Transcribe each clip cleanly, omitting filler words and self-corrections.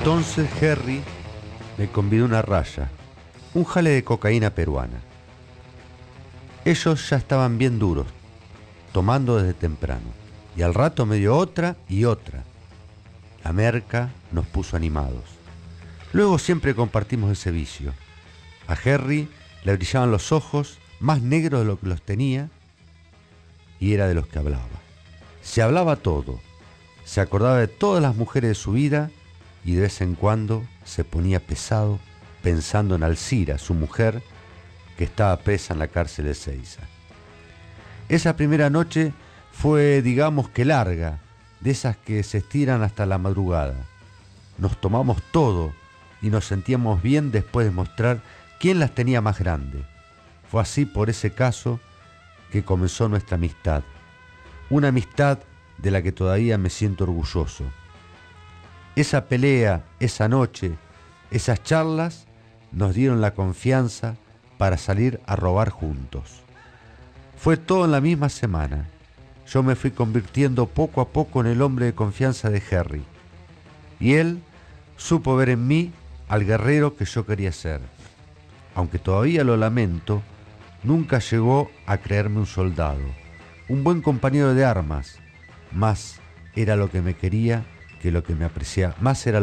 Entonces Harry me convidó una raya, un jale de cocaína peruana. Ellos ya estaban bien duros, tomando desde temprano, y al rato me dio otra y otra. La merca nos puso animados. Luego siempre compartimos ese vicio. A Harry le brillaban los ojos, más negros de lo que los tenía, y era de los que hablaba. Se hablaba todo, se acordaba de todas las mujeres de su vida, y de vez en cuando se ponía pesado pensando en Alcira, su mujer, que estaba presa en la cárcel de Seiza. Esa primera noche fue, digamos que larga, de esas que se estiran hasta la madrugada. Nos tomamos todo y nos sentíamos bien después de mostrar quién las tenía más grande. Fue así por ese caso que comenzó nuestra amistad. Una amistad de la que todavía me siento orgulloso. Esa pelea, esa noche, esas charlas nos dieron la confianza para salir a robar juntos. Fue todo en la misma semana. Yo me fui convirtiendo poco a poco en el hombre de confianza de Harry, y él supo ver en mí al guerrero que yo quería ser. Aunque todavía lo lamento, nunca llegó a creerme un soldado, un buen compañero de armas. Más era lo que me quería que lo que me apreciaba,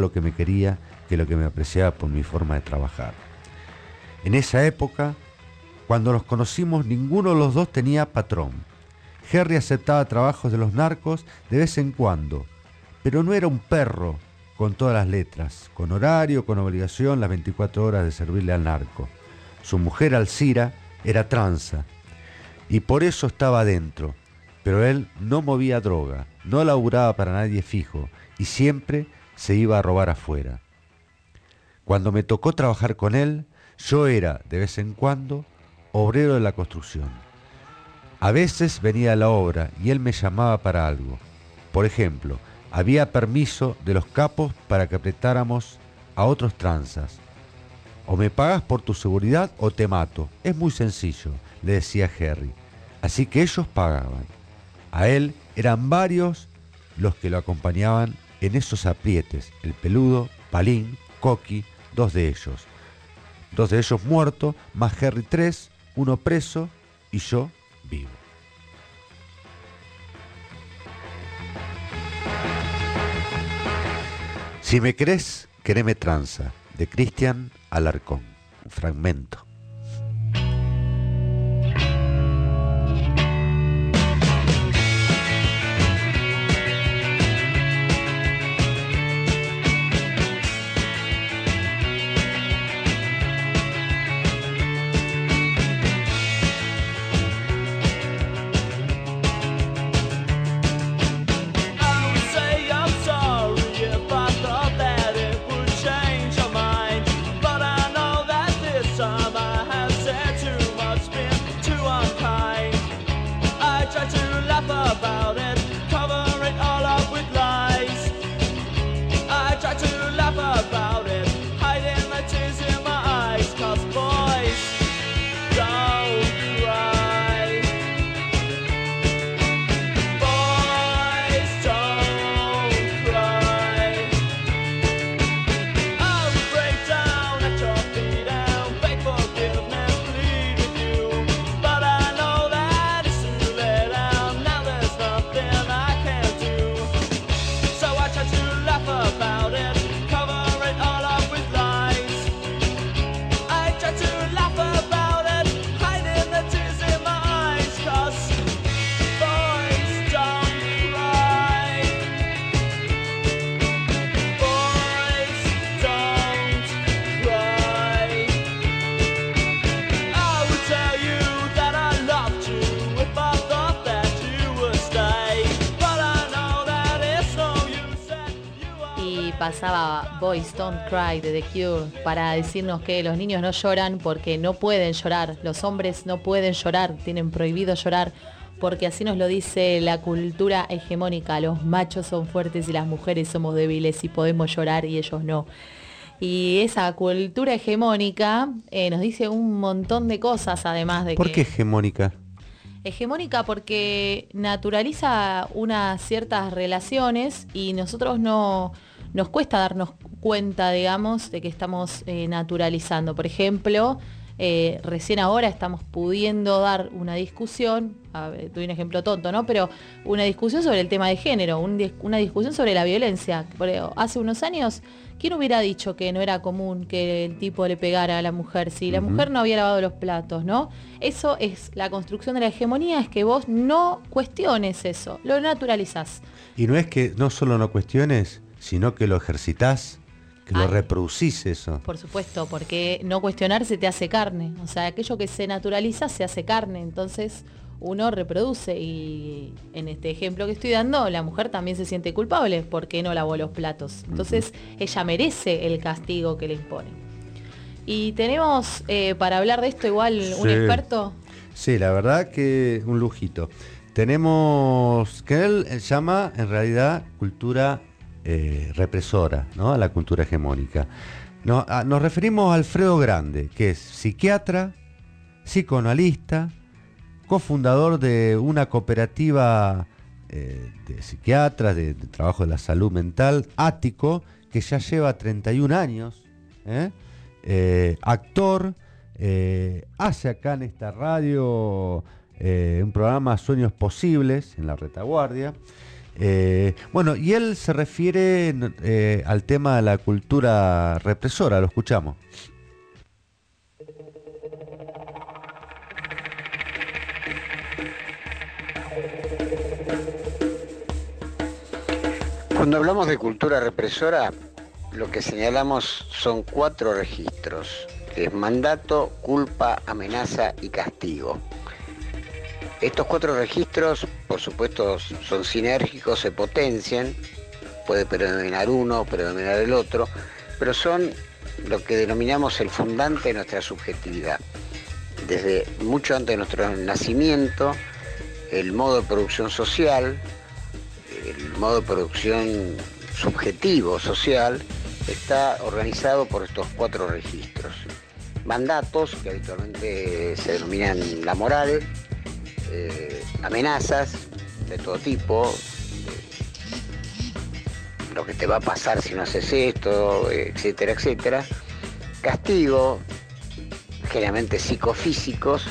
por mi forma de trabajar. En esa época, cuando nos conocimos, ninguno de los dos tenía patrón. Harry aceptaba trabajos de los narcos de vez en cuando, pero no era un perro con todas las letras, con horario, con obligación, las 24 horas de servirle al narco. Su mujer Alcira era tranza y por eso estaba adentro, pero él no movía droga, no laburaba para nadie fijo y siempre se iba a robar afuera. Cuando me tocó trabajar con él, yo era, de vez en cuando, obrero de la construcción. A veces venía a la obra y él me llamaba para algo. Por ejemplo, había permiso de los capos para que apretáramos a otros tranzas. O me pagas por tu seguridad o te mato. Es muy sencillo, le decía Harry. Así que ellos pagaban. A él eran varios los que lo acompañaban en esos aprietes. El peludo, Palín, Coqui, dos de ellos muertos, más Harry 3, uno preso y yo vivo. Si me querés, quereme tranza, de Cristian Alarcón. Un fragmento. Pasaba Boys Don't Cry de The Cure para decirnos que los niños no lloran porque no pueden llorar, los hombres no pueden llorar, tienen prohibido llorar, porque así nos lo dice la cultura hegemónica, los machos son fuertes y las mujeres somos débiles y podemos llorar y ellos no. Y esa cultura hegemónica nos dice un montón de cosas, además de que... ¿Por qué hegemónica? Hegemónica porque naturaliza unas ciertas relaciones y nosotros no... Nos cuesta darnos cuenta, digamos, de que estamos naturalizando. Por ejemplo, recién ahora estamos pudiendo dar una discusión, doy un ejemplo tonto, ¿no? Pero una discusión sobre el tema de género, una discusión sobre la violencia. Hace unos años, ¿quién hubiera dicho que no era común que el tipo le pegara a la mujer si la mujer no había lavado los platos, ¿no? Eso es la construcción de la hegemonía, es que vos no cuestiones eso, lo naturalizás. Y no es que no solo no cuestiones, sino que lo ejercitás, que lo reproducís eso. Por supuesto, porque no cuestionarse te hace carne. O sea, aquello que se naturaliza se hace carne. Entonces uno reproduce y en este ejemplo que estoy dando, la mujer también se siente culpable porque no lavó los platos. Entonces ella merece el castigo que le imponen. Y tenemos para hablar de esto igual un experto. Sí, la verdad que un lujito. Tenemos, que él llama en realidad cultura represora, ¿no? A la cultura hegemónica. Nos referimos a Alfredo Grande, que es psiquiatra, psicoanalista, cofundador de una cooperativa de psiquiatras, de trabajo de la salud mental, Ático, que ya lleva 31 años, actor, hace acá en esta radio un programa Sueños Posibles, en la Retaguardia. Bueno, y él se refiere al tema de la cultura represora, lo escuchamos. Cuando hablamos de cultura represora, lo que señalamos son 4 registros, que es mandato, culpa, amenaza y castigo. Estos 4 registros, por supuesto, son sinérgicos, se potencian, puede predominar uno, predominar el otro, pero son lo que denominamos el fundante de nuestra subjetividad. Desde mucho antes de nuestro nacimiento, el modo de producción social, el modo de producción subjetivo social, está organizado por estos 4 registros. Mandatos, que habitualmente se denominan la moral, amenazas de todo tipo, lo que te va a pasar si no haces esto, etcétera, etcétera. Castigo, generalmente psicofísicos,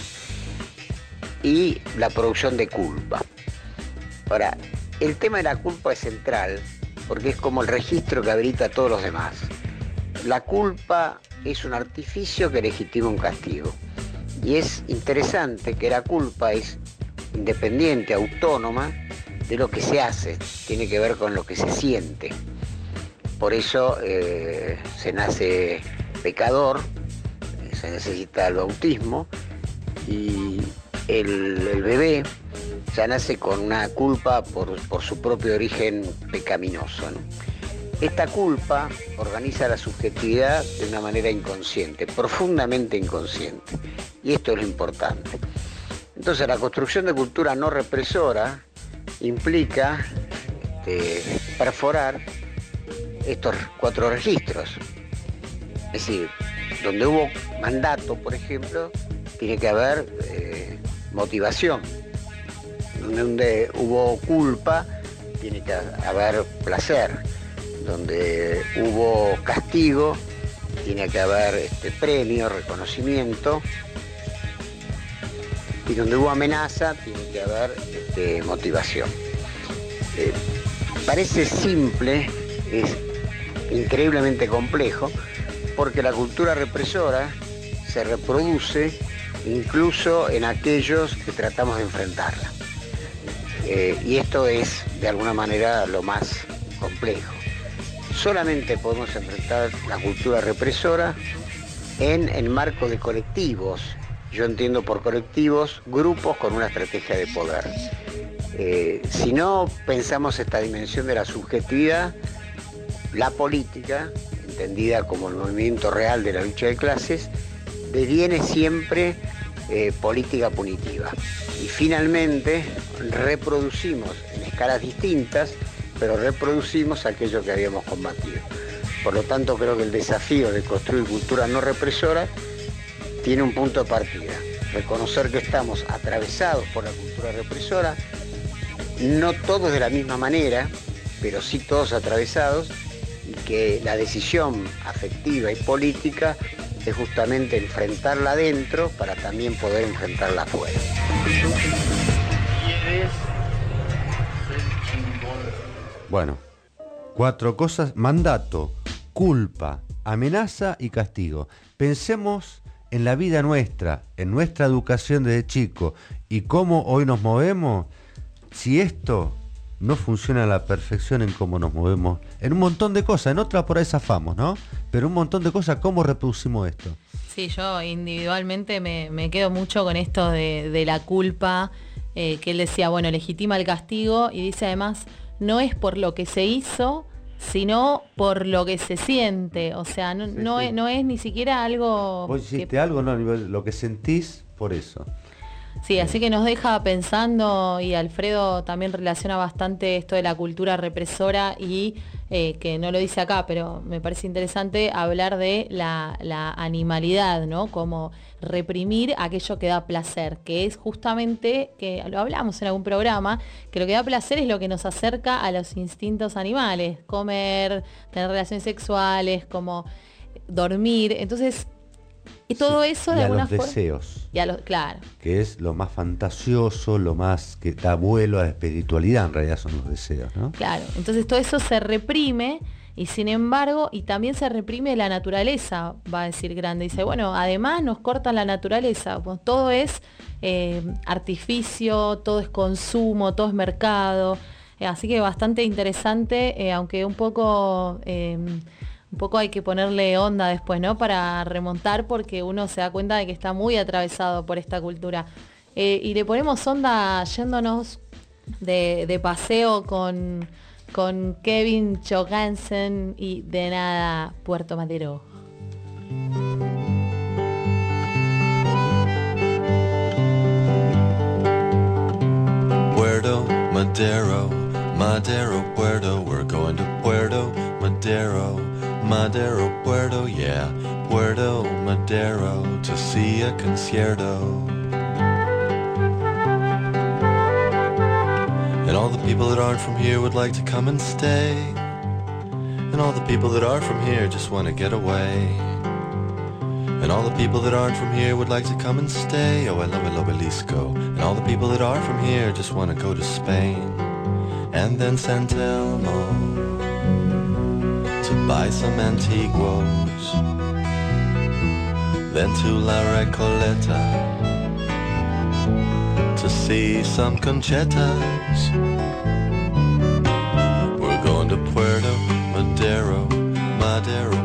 y la producción de culpa. Ahora, el tema de la culpa es central porque es como el registro que habilita a todos los demás. La culpa es un artificio que legitima un castigo. Y es interesante que la culpa es independiente, autónoma de lo que se hace, tiene que ver con lo que se siente. Por eso se nace pecador, se necesita el bautismo, y el bebé ya nace con una culpa por su propio origen pecaminoso, ¿no? Esta culpa organiza la subjetividad de una manera inconsciente, profundamente inconsciente. Y esto es lo importante. Entonces, la construcción de cultura no represora implica perforar estos 4 registros. Es decir, donde hubo mandato, por ejemplo, tiene que haber motivación. Donde hubo culpa, tiene que haber placer. Donde hubo castigo, tiene que haber premio, reconocimiento. Y donde hubo amenaza, tiene que haber motivación. Parece simple, es increíblemente complejo, porque la cultura represora se reproduce incluso en aquellos que tratamos de enfrentarla. Y esto es, de alguna manera, lo más complejo. Solamente podemos enfrentar la cultura represora en el marco de colectivos. Yo entiendo por colectivos grupos con una estrategia de poder. Si no pensamos esta dimensión de la subjetividad, la política, entendida como el movimiento real de la lucha de clases, deviene siempre política punitiva. Y finalmente reproducimos en escalas distintas, pero reproducimos aquello que habíamos combatido. Por lo tanto, creo que el desafío de construir cultura no represora tiene un punto de partida. Reconocer que estamos atravesados por la cultura represora, no todos de la misma manera, pero sí todos atravesados, y que la decisión afectiva y política es justamente enfrentarla adentro para también poder enfrentarla afuera. Bueno, 4 cosas: mandato, culpa, amenaza y castigo. Pensemos en la vida nuestra, en nuestra educación desde chico y cómo hoy nos movemos. Si esto no funciona a la perfección en cómo nos movemos, en un montón de cosas, en otras por ahí zafamos, ¿no? Pero un montón de cosas, ¿cómo reproducimos esto? Sí, yo individualmente me quedo mucho con esto de la culpa, que él decía, bueno, legitima el castigo, y dice además, no es por lo que se hizo, sino por lo que se siente. O sea, no es ni siquiera algo... Vos hiciste algo, no, lo que sentís por eso. Sí, así que nos deja pensando, y Alfredo también relaciona bastante esto de la cultura represora y que no lo dice acá, pero me parece interesante hablar de la animalidad, ¿no? Como reprimir aquello que da placer, que es justamente, que lo hablamos en algún programa, que lo que da placer es lo que nos acerca a los instintos animales, comer, tener relaciones sexuales, como dormir. Entonces, y todo eso de alguna forma... Deseos. Claro. Que es lo más fantasioso, lo más que da vuelo a la espiritualidad, en realidad son los deseos, ¿no? Claro, entonces todo eso se reprime, y sin embargo, y también se reprime la naturaleza, va a decir Grande. Dice, bueno, además nos cortan la naturaleza, pues todo es artificio, todo es consumo, todo es mercado. Así que bastante interesante, aunque un poco hay que ponerle onda después, ¿no? Para remontar, porque uno se da cuenta de que está muy atravesado por esta cultura. Y le ponemos onda yéndonos de paseo con Kevin Johansen y De Nada, Puerto Madero. Puerto Madero, Madero, Puerto, we're going to Puerto Madero. Madero, Puerto, yeah, Puerto Madero, to see a concierto. And all the people that aren't from here would like to come and stay. And all the people that are from here just want to get away. And all the people that aren't from here would like to come and stay. Oh, I love el obelisco. And all the people that are from here just want to go to Spain. And then San Telmo, to buy some antiguos, then to La Recoleta, to see some conchetas. We're going to Puerto Madero, Madero,